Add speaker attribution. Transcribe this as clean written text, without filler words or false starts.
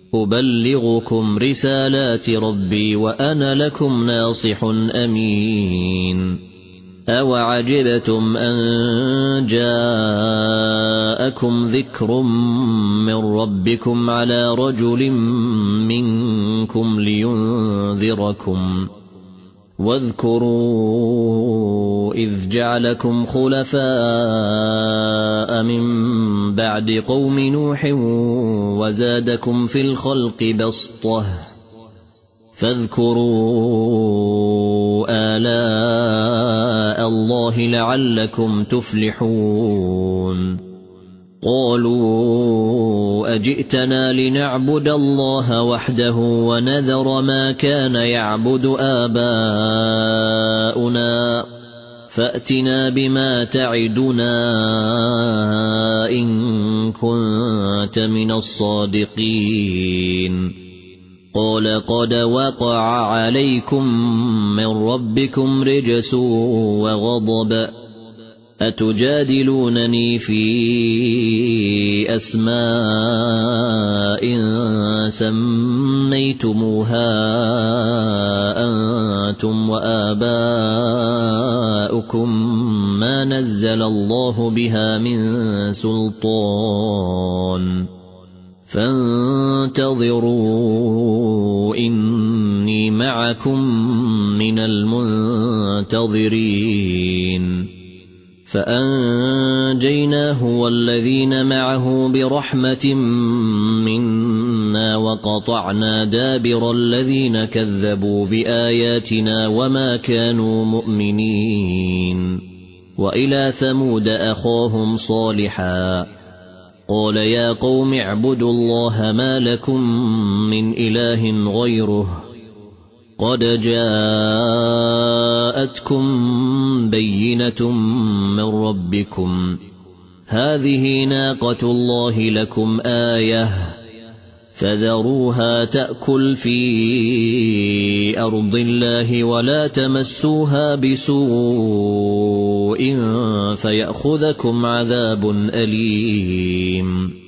Speaker 1: أبلغكم رسالات ربي وأنا لكم ناصح أمين. أوعجبتم أن جاءكم ذكر من ربكم على رجل منكم لينذركم واذكروا إذ جعلكم خلفاء من بعد قوم نوح وزادكم في الخلق بسطة فاذكروا آلاء الله لعلكم تفلحون. قالوا أجئتنا لنعبد الله وحده ونذر ما كان يعبد آباؤنا فأتنا بما تعدنا إن كنت من الصادقين. قال قد وقع عليكم من ربكم رجس وغضب أتجادلونني في أسماء سميتموها أنتم وآباؤكم ما نزل الله بها من سلطان فانتظروا إني معكم من المنتظرين. فأنجيناه والذين معه برحمة منا وقطعنا دابر الذين كذبوا بآياتنا وما كانوا مؤمنين. وإلى ثمود أخاهم صالحا قال يا قوم اعبدوا الله ما لكم من إله غيره قد جاءتكم بينة من ربكم هذه ناقة الله لكم آية فذروها تأكل في أرض الله ولا تمسوها بسوء فيأخذكم عذاب أليم.